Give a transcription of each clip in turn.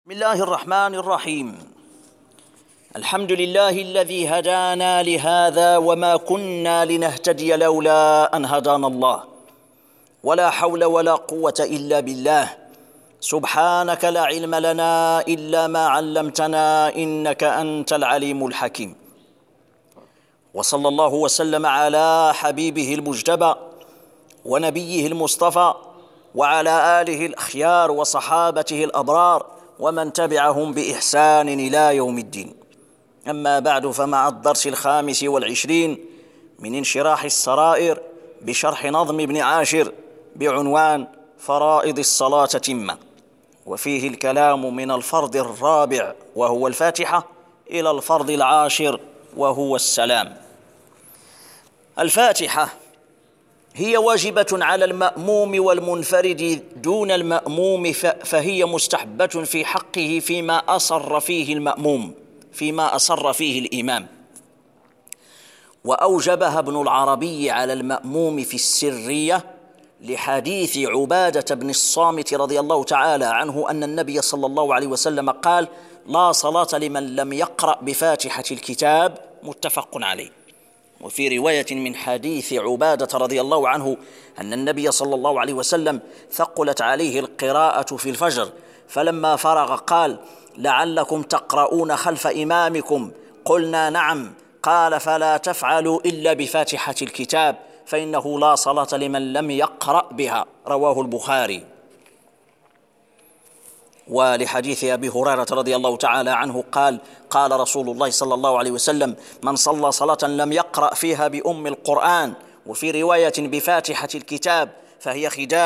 بسم الله الرحمن الرحيم. الحمد لله الذي هدانا لهذا وما كنا لنهتدي لولا أن هدانا الله، ولا حول ولا قوة إلا بالله. سبحانك لا علم لنا إلا ما علمتنا إنك أنت العليم الحكيم. وصلى الله وسلم على حبيبه المجتبى ونبيه المصطفى وعلى آله الأخيار وصحابته الأبرار ومن تبعهم بإحسان إلى يوم الدين. أما بعد، فمع الدرس 25 من انشراح السرائر بشرح نظم ابن عاشر بعنوان فرائض الصلاة تمة، وفيه الكلام من الفرض الرابع وهو الفاتحة إلى الفرض العاشر وهو السلام. الفاتحة هي واجبة على المأموم والمنفرد دون المأموم، فهي مستحبة في حقه فيما أصر فيه المأموم، فيما أصر فيه الإمام، وأوجبها ابن العربي على المأموم في السرية لحديث عبادة بن الصامت رضي الله تعالى عنه أن النبي صلى الله عليه وسلم قال: لا صلاة لمن لم يقرأ بفاتحة الكتاب، متفق عليه. وفي رواية من حديث عبادة رضي الله عنه أن النبي صلى الله عليه وسلم ثقلت عليه القراءة في الفجر، فلما فرغ قال: لعلكم تقرؤون خلف إمامكم؟ قلنا: نعم. قال: فلا تفعلوا إلا بفاتحة الكتاب، فإنه لا صلاة لمن لم يقرأ بها. رواه البخاري. ولحديث أبي هريرة رضي الله تعالى عنه قال: قال رسول الله صلى الله عليه وسلم: من صلى صلاة لم يقرأ فيها بأم القرآن، وفي رواية بفاتحة الكتاب، فهي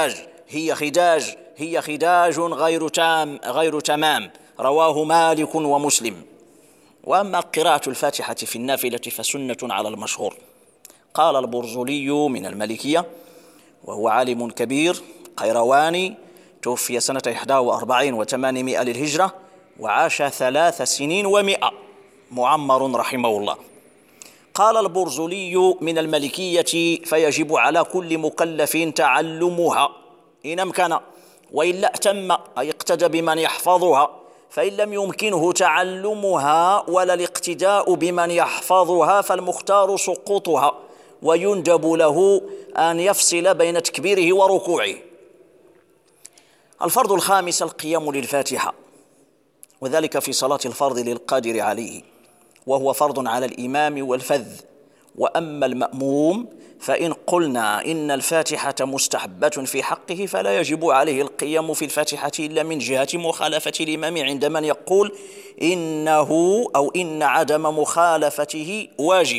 خداج غير تمام. رواه مالك ومسلم. وأما قراءة الفاتحة في النافلة فسنة على المشهور. قال البرزولي من المالكية، وهو عالم كبير قيرواني، توفي سنة 41 و800 للهجرة، وعاش 3 سنين و100، معمر رحمه الله. قال البرزولي من المالكية: فيجب على كل مكلف تعلمها إن أمكن، وإلا ائتم أي اقتدى بمن يحفظها، فإن لم يمكنه تعلمها ولا الاقتداء بمن يحفظها فالمختار سقوطها، ويندب له أن يفصل بين تكبيره وركوعه. الفرض الخامس القيام للفاتحة، وذلك في صلاة الفرض للقادر عليه، وهو فرض على الإمام والفذ. وأما المأموم فإن قلنا إن الفاتحة مستحبة في حقه فلا يجب عليه القيام في الفاتحة إلا من جهة مخالفة الإمام عند من يقول إن عدم مخالفته واجب.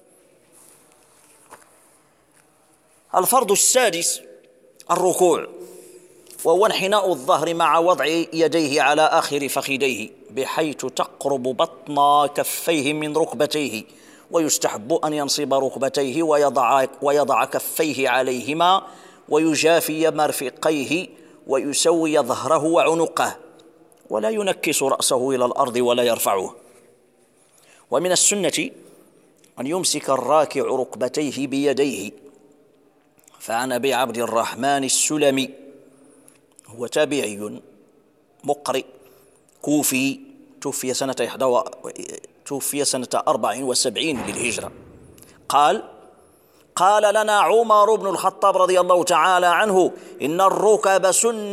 الفرض السادس الركوع، وهو انحناء الظهر مع وضع يديه على آخر فخذيه بحيث تقرب بطن كفيه من ركبتيه، ويستحب أن ينصب ركبتيه ويضع كفيه عليهما ويجافي مرفقيه ويسوي ظهره وعنقه، ولا ينكس رأسه إلى الأرض ولا يرفعه. ومن السنة أن يمسك الراكع ركبتيه بيديه. فعن أبي عبد الرحمن السلمي، هو تابعي مقرئ كوفي، توفي سنة 74 للهجرة، قال لنا عمر بن الخطاب رضي الله تعالى عنه: إن الركب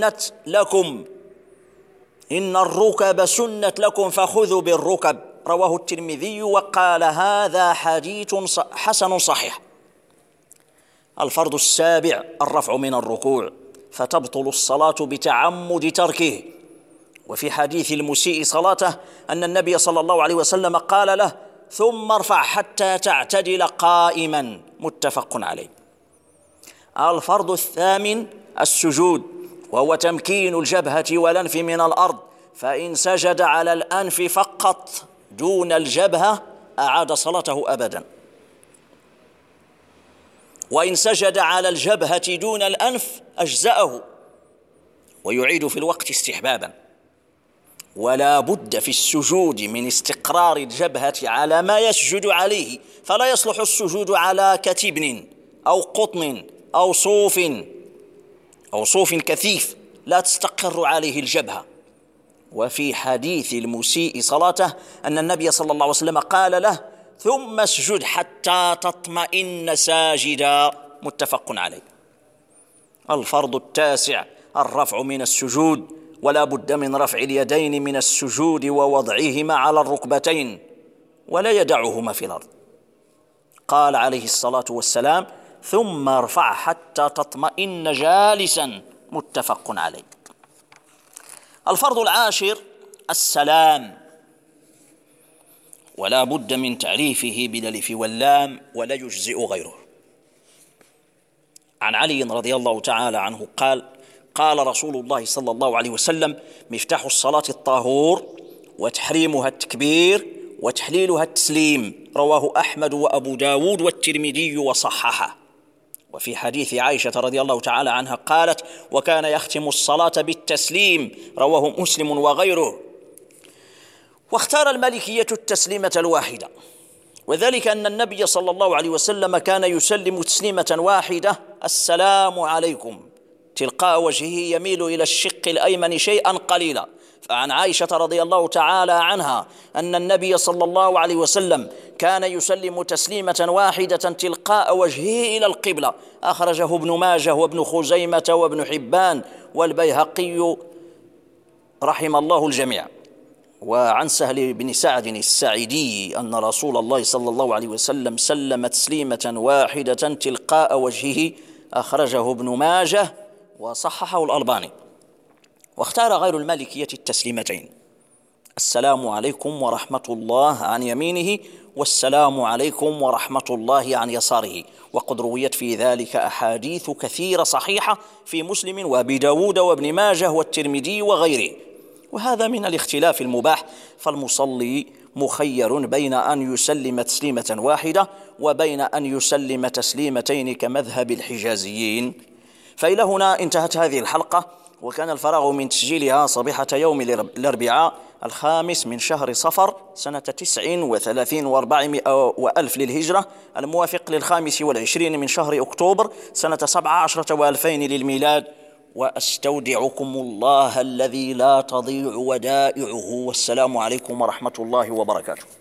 سنة لكم فخذوا بالركب. رواه الترمذي وقال: هذا حديث حسن صحيح. الفرض السابع الرفع من الركوع، فتبطل الصلاة بتعمد تركه. وفي حديث المسيء صلاته أن النبي صلى الله عليه وسلم قال له: ثم ارفع حتى تعتدل قائما، متفق عليه. الفرض الثامن السجود، وهو تمكين الجبهة والأنف من الأرض، فإن سجد على الأنف فقط دون الجبهة أعاد صلاته أبدا، وإن سجد على الجبهة دون الأنف أجزأه، ويعيد في الوقت استحبابا. ولا بد في السجود من استقرار الجبهة على ما يسجد عليه، فلا يصلح السجود على كتبن أو قطن أو صوف كثيف لا تستقر عليه الجبهة، وفي حديث المسيء صلاته أن النبي صلى الله عليه وسلم قال له: ثم اسجد حتى تطمئن ساجدا، متفق عليه. الفرض التاسع الرفع من السجود، ولا بد من رفع اليدين من السجود ووضعهما على الركبتين ولا يدعهما في الأرض. قال عليه الصلاة والسلام: ثم ارفع حتى تطمئن جالسا، متفق عليه. الفرض العاشر السلام، ولا بد من تعريفه بالالف واللام ولا يجزئ غيره. عن علي رضي الله تعالى عنه قال: قال رسول الله صلى الله عليه وسلم: مفتاح الصلاة الطهور، وتحريمها التكبير، وتحليلها التسليم. رواه أحمد وأبو داود والترمذي وصححه. وفي حديث عائشة رضي الله تعالى عنها قالت: وكان يختم الصلاة بالتسليم. رواه مسلم وغيره. واختار المالكية التسليمة الواحدة، وذلك أن النبي صلى الله عليه وسلم كان يسلم تسليمة واحدة: السلام عليكم، تلقاء وجهه يميل إلى الشق الأيمن شيئا قليلا. فعن عائشة رضي الله تعالى عنها أن النبي صلى الله عليه وسلم كان يسلم تسليمة واحدة تلقاء وجهه إلى القبلة. أخرجه ابن ماجه وابن خزيمة وابن حبان والبيهقي رحم الله الجميع. وعن سهل بن سعد الساعدي أن رسول الله صلى الله عليه وسلم سلم تسليمة واحدة تلقاء وجهه. أخرجه ابن ماجه وصححه الألباني. واختار غير المالكية التسليمتين: السلام عليكم ورحمة الله عن يمينه، والسلام عليكم ورحمة الله عن يساره. وقد رويت في ذلك أحاديث كثيرة صحيحة في مسلم وأبي داود وابن ماجه والترمذي وغيره. وهذا من الاختلاف المباح، فالمصلي مخير بين أن يسلم تسليمة واحدة وبين أن يسلم تسليمتين كمذهب الحجازيين. فإلى هنا انتهت هذه الحلقة، وكان الفراغ من تسجيلها صبيحة يوم الأربعاء 5 من شهر صفر سنة 39 و400 وألف للهجرة، الموافق 25 من شهر أكتوبر سنة 17 و2000 للميلاد. وأستودعكم الله الذي لا تضيع ودائعه، والسلام عليكم ورحمة الله وبركاته.